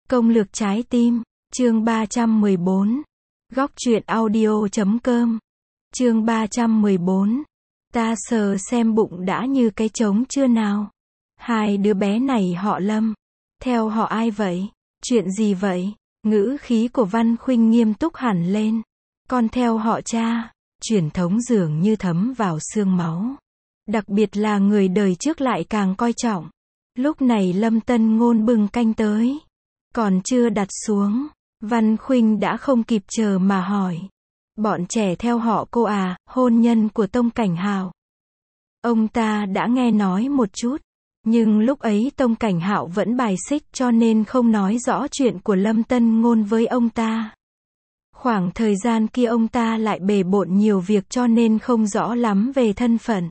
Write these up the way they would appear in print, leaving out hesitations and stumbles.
Công lược trái tim, chương 314. Góc truyện audio.com. Chương 314. Ta sờ xem bụng đã như cái trống chưa nào. Hai đứa bé này họ Lâm. Theo họ ai vậy? Chuyện gì vậy? Ngữ khí của Văn Khuynh nghiêm túc hẳn lên. Con theo họ cha. Truyền thống dường như thấm vào xương máu. Đặc biệt là người đời trước lại càng coi trọng. Lúc này Lâm Tân Ngôn bưng canh tới. Còn chưa đặt xuống, Văn Khuynh đã không kịp chờ mà hỏi. Bọn trẻ theo họ cô à, hôn nhân của Tông Cảnh Hạo. Ông ta đã nghe nói một chút, nhưng lúc ấy Tông Cảnh Hạo vẫn bài xích cho nên không nói rõ chuyện của Lâm Tân Ngôn với ông ta. Khoảng thời gian kia ông ta lại bề bộn nhiều việc cho nên không rõ lắm về thân phận,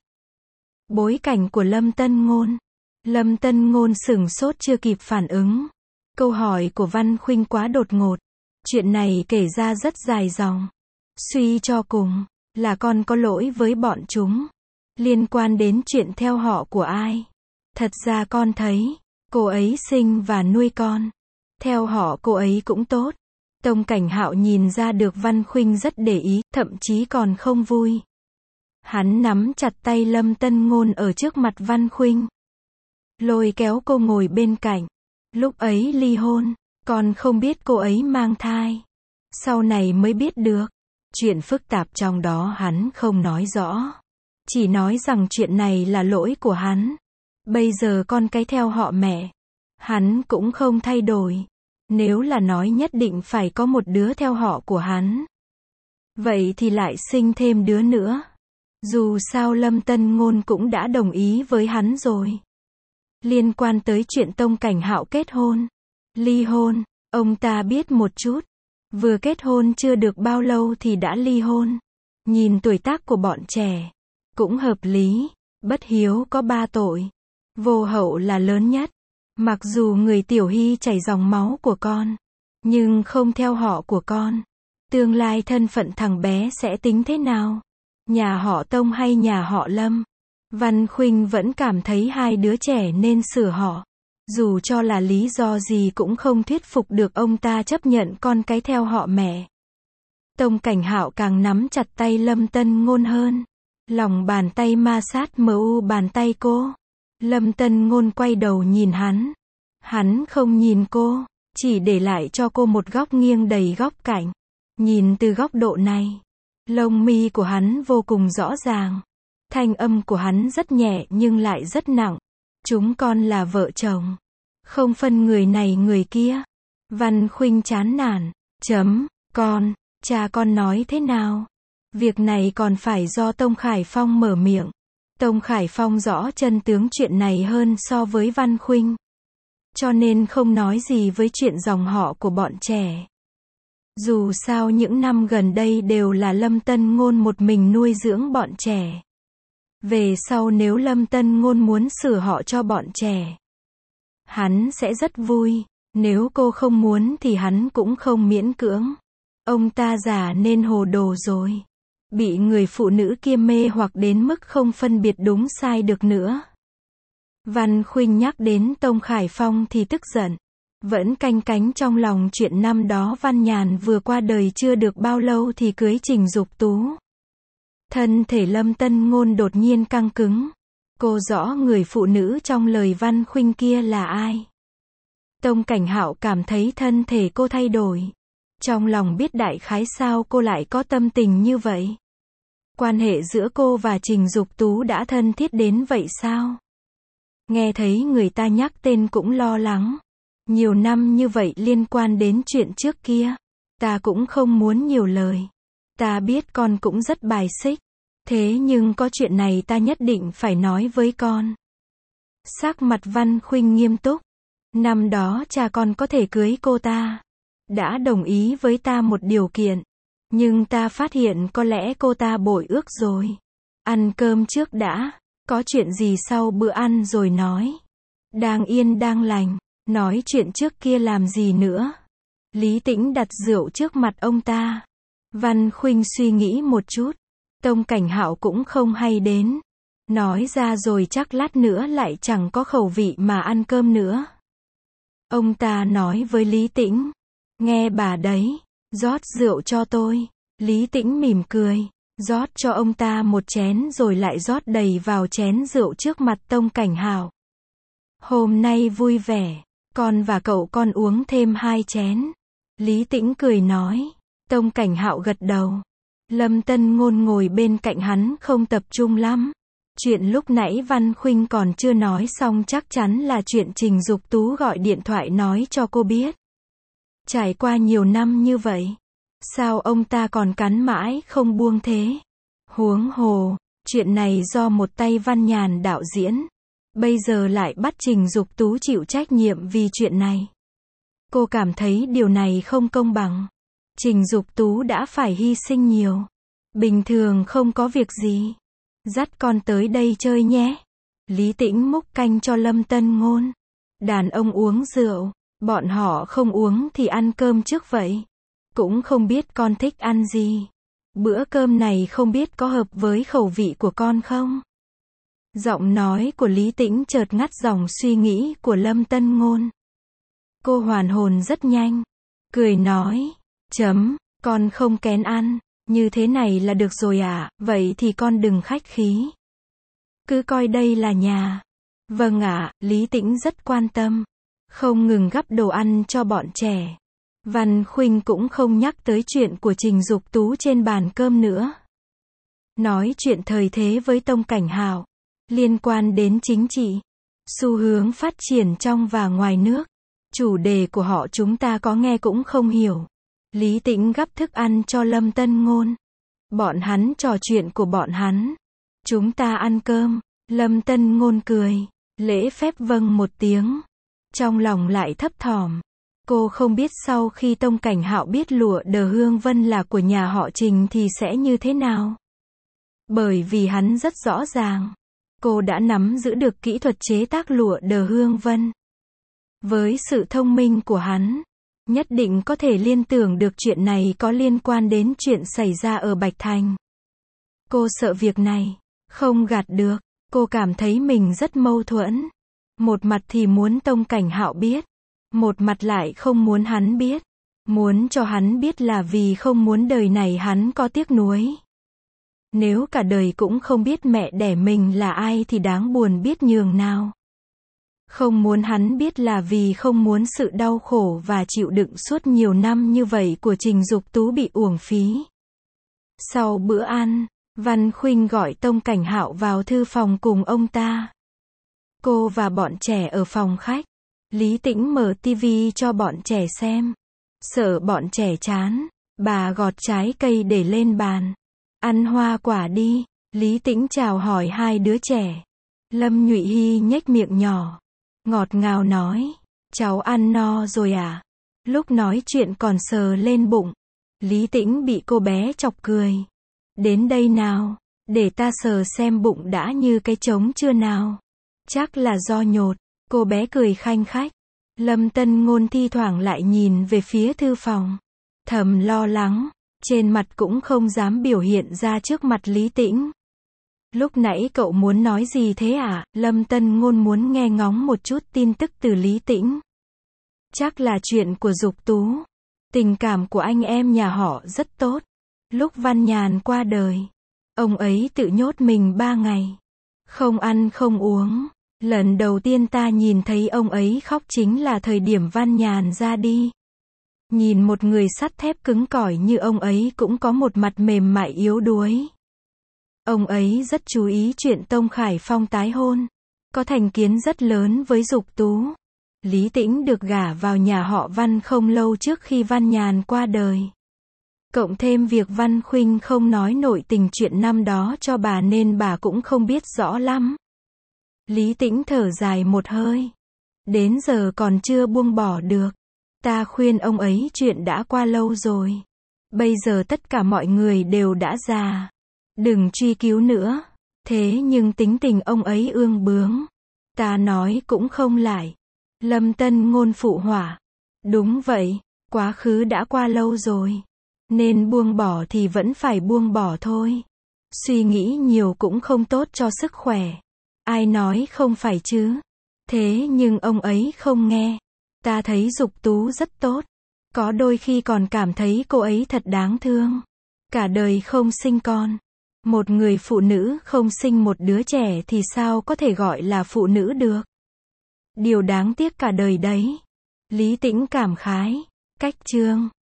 bối cảnh của Lâm Tân Ngôn. Lâm Tân Ngôn sửng sốt chưa kịp phản ứng. Câu hỏi của Văn Khuynh quá đột ngột. Chuyện này kể ra rất dài dòng. Suy cho cùng, là con có lỗi với bọn chúng. Liên quan đến chuyện theo họ của ai. Thật ra con thấy, cô ấy sinh và nuôi con. Theo họ cô ấy cũng tốt. Tông Cảnh Hạo nhìn ra được Văn Khuynh rất để ý, thậm chí còn không vui. Hắn nắm chặt tay Lâm Tân Ngôn ở trước mặt Văn Khuynh, lôi kéo cô ngồi bên cạnh. Lúc ấy ly hôn, con không biết cô ấy mang thai. Sau này mới biết được. Chuyện phức tạp trong đó hắn không nói rõ. Chỉ nói rằng chuyện này là lỗi của hắn. Bây giờ con cái theo họ mẹ. Hắn cũng không thay đổi. Nếu là nói nhất định phải có một đứa theo họ của hắn, vậy thì lại sinh thêm đứa nữa. Dù sao Lâm Tân Ngôn cũng đã đồng ý với hắn rồi. Liên quan tới chuyện Tông Cảnh Hạo kết hôn, ly hôn, ông ta biết một chút. Vừa kết hôn chưa được bao lâu thì đã ly hôn. Nhìn tuổi tác của bọn trẻ, cũng hợp lý. Bất hiếu có 3 tội. Vô hậu là lớn nhất. Mặc dù người Tiểu Hy chảy dòng máu của con, nhưng không theo họ của con. Tương lai thân phận thằng bé sẽ tính thế nào? Nhà họ Tông hay nhà họ Lâm? Văn Khuynh vẫn cảm thấy hai đứa trẻ nên sửa họ. Dù cho là lý do gì cũng không thuyết phục được ông ta chấp nhận con cái theo họ mẹ. Tông Cảnh Hạo càng nắm chặt tay Lâm Tân Ngôn hơn. Lòng bàn tay ma sát bàn tay cô. Lâm Tân Ngôn quay đầu nhìn hắn. Hắn không nhìn cô, chỉ để lại cho cô một góc nghiêng đầy góc cạnh. Nhìn từ góc độ này, lông mi của hắn vô cùng rõ ràng. Thanh âm của hắn rất nhẹ nhưng lại rất nặng. Chúng con là vợ chồng, không phân người này người kia. Văn Khuynh chán nản. Con, cha con nói thế nào? Việc này còn phải do Tông Khải Phong mở miệng. Tông Khải Phong rõ chân tướng chuyện này hơn so với Văn Khuynh, cho nên không nói gì với chuyện dòng họ của bọn trẻ. Dù sao những năm gần đây đều là Lâm Tân Ngôn một mình nuôi dưỡng bọn trẻ. Về sau nếu Lâm Tân Ngôn muốn sửa họ cho bọn trẻ, hắn sẽ rất vui. Nếu cô không muốn thì hắn cũng không miễn cưỡng. Ông ta già nên hồ đồ rồi. Bị người phụ nữ kia mê hoặc đến mức không phân biệt đúng sai được nữa. Văn Khuynh nhắc đến Tông Khải Phong thì tức giận. Vẫn canh cánh trong lòng chuyện năm đó Văn Nhàn vừa qua đời chưa được bao lâu thì cưới Trình Dục Tú. Thân thể Lâm Tân Ngôn đột nhiên căng cứng. Cô rõ người phụ nữ trong lời Văn Khuynh kia là ai. Tông Cảnh Hạo cảm thấy thân thể cô thay đổi. Trong lòng biết đại khái sao cô lại có tâm tình như vậy. Quan hệ giữa cô và Trình Dục Tú đã thân thiết đến vậy sao? Nghe thấy người ta nhắc tên cũng lo lắng. Nhiều năm như vậy liên quan đến chuyện trước kia. Ta cũng không muốn nhiều lời. Ta biết con cũng rất bài xích. Thế nhưng có chuyện này ta nhất định phải nói với con. Sắc mặt Văn Khuynh nghiêm túc. Năm đó cha con có thể cưới cô ta. Đã đồng ý với ta một điều kiện. Nhưng ta phát hiện có lẽ cô ta bội ước rồi. Ăn cơm trước đã. Có chuyện gì sau bữa ăn rồi nói. Đang yên đang lành. Nói chuyện trước kia làm gì nữa. Lý Tĩnh đặt rượu trước mặt ông ta. Văn Khuynh suy nghĩ một chút. Tông Cảnh Hạo cũng không hay đến. Nói ra rồi chắc lát nữa lại chẳng có khẩu vị mà ăn cơm nữa. Ông ta nói với Lý Tĩnh. Nghe bà đấy, rót rượu cho tôi. Lý Tĩnh mỉm cười, rót cho ông ta một chén rồi lại rót đầy vào chén rượu trước mặt Tông Cảnh Hạo. Hôm nay vui vẻ, con và cậu con uống thêm 2 chén. Lý Tĩnh cười nói. Tông Cảnh Hạo gật đầu. Lâm Tân Ngôn ngồi bên cạnh hắn không tập trung lắm. Chuyện lúc nãy Văn Khuynh còn chưa nói xong chắc chắn là chuyện Trình Dục Tú gọi điện thoại nói cho cô biết. Trải qua nhiều năm như vậy, sao ông ta còn cắn mãi không buông thế? Huống hồ, chuyện này do một tay Văn Nhàn đạo diễn. Bây giờ lại bắt Trình Dục Tú chịu trách nhiệm vì chuyện này. Cô cảm thấy điều này không công bằng. Trình Dục Tú đã phải hy sinh nhiều. Bình thường không có việc gì. Dắt con tới đây chơi nhé. Lý Tĩnh múc canh cho Lâm Tân Ngôn. Đàn ông uống rượu, bọn họ không uống thì ăn cơm trước vậy. Cũng không biết con thích ăn gì. Bữa cơm này không biết có hợp với khẩu vị của con không? Giọng nói của Lý Tĩnh chợt ngắt dòng suy nghĩ của Lâm Tân Ngôn. Cô hoàn hồn rất nhanh. Cười nói. Con không kén ăn. Như thế này là được rồi à, vậy thì con đừng khách khí. Cứ coi đây là nhà. Vâng ạ, Lý Tĩnh rất quan tâm. Không ngừng gắp đồ ăn cho bọn trẻ. Văn Khuynh cũng không nhắc tới chuyện của Trình Dục Tú trên bàn cơm nữa. Nói chuyện thời thế với Tông Cảnh Hạo. Liên quan đến chính trị. Xu hướng phát triển trong và ngoài nước. Chủ đề của họ chúng ta có nghe cũng không hiểu. Lý Tĩnh gắp thức ăn cho Lâm Tân Ngôn. Bọn hắn trò chuyện của bọn hắn. Chúng ta ăn cơm. Lâm Tân Ngôn cười. Lễ phép vâng một tiếng. Trong lòng lại thấp thỏm. Cô không biết sau khi Tông Cảnh Hạo biết lụa Đờ Hương Vân là của nhà họ Trình thì sẽ như thế nào. Bởi vì hắn rất rõ ràng. Cô đã nắm giữ được kỹ thuật chế tác lụa Đờ Hương Vân. Với sự thông minh của hắn, nhất định có thể liên tưởng được chuyện này có liên quan đến chuyện xảy ra ở Bạch Thành. Cô sợ việc này không gạt được. Cô cảm thấy mình rất mâu thuẫn. Một mặt thì muốn Tông Cảnh Hạo biết. Một mặt lại không muốn hắn biết. Muốn cho hắn biết là vì không muốn đời này hắn có tiếc nuối. Nếu cả đời cũng không biết mẹ đẻ mình là ai thì đáng buồn biết nhường nào. Không muốn hắn biết là vì không muốn sự đau khổ và chịu đựng suốt nhiều năm như vậy của Trình Dục Tú bị uổng phí. Sau bữa ăn, Văn Khuynh gọi Tông Cảnh Hạo vào thư phòng cùng ông ta. Cô và bọn trẻ ở phòng khách. Lý Tĩnh mở tivi cho bọn trẻ xem. Sợ bọn trẻ chán, bà gọt trái cây để lên bàn. Ăn hoa quả đi. Lý Tĩnh chào hỏi hai đứa trẻ. Lâm Nhụy Hy nhếch miệng nhỏ. Ngọt ngào nói. Cháu ăn no rồi à? Lúc nói chuyện còn sờ lên bụng. Lý Tĩnh bị cô bé chọc cười. Đến đây nào. Để ta sờ xem bụng đã như cái trống chưa nào. Chắc là do nhột. Cô bé cười khanh khách. Lâm Tân Ngôn thi thoảng lại nhìn về phía thư phòng. Thầm lo lắng. Trên mặt cũng không dám biểu hiện ra trước mặt Lý Tĩnh. Lúc nãy cậu muốn nói gì thế à? Lâm Tân Ngôn muốn nghe ngóng một chút tin tức từ Lý Tĩnh. Chắc là chuyện của Dục Tú. Tình cảm của anh em nhà họ rất tốt. Lúc Văn Nhàn qua đời, ông ấy tự nhốt mình 3 ngày. Không ăn không uống. Lần đầu tiên ta nhìn thấy ông ấy khóc chính là thời điểm Văn Nhàn ra đi. Nhìn một người sắt thép cứng cỏi như ông ấy cũng có một mặt mềm mại yếu đuối. Ông ấy rất chú ý chuyện Tông Khải Phong tái hôn. Có thành kiến rất lớn với Dục Tú. Lý Tĩnh được gả vào nhà họ Văn không lâu trước khi Văn Nhàn qua đời. Cộng thêm việc Văn Khuynh không nói nội tình chuyện năm đó cho bà nên bà cũng không biết rõ lắm. Lý Tĩnh thở dài một hơi. Đến giờ còn chưa buông bỏ được. Ta khuyên ông ấy chuyện đã qua lâu rồi. Bây giờ tất cả mọi người đều đã già. Đừng truy cứu nữa. Thế nhưng tính tình ông ấy ương bướng. Ta nói cũng không lại. Lâm Tân Ngôn phụ họa. Đúng vậy, quá khứ đã qua lâu rồi. Nên buông bỏ thì vẫn phải buông bỏ thôi. Suy nghĩ nhiều cũng không tốt cho sức khỏe. Ai nói không phải chứ. Thế nhưng ông ấy không nghe. Ta thấy Dục Tú rất tốt. Có đôi khi còn cảm thấy cô ấy thật đáng thương. Cả đời không sinh con. Một người phụ nữ không sinh một đứa trẻ thì sao có thể gọi là phụ nữ được? Điều đáng tiếc cả đời đấy. Lý Tĩnh cảm khái. Cách chương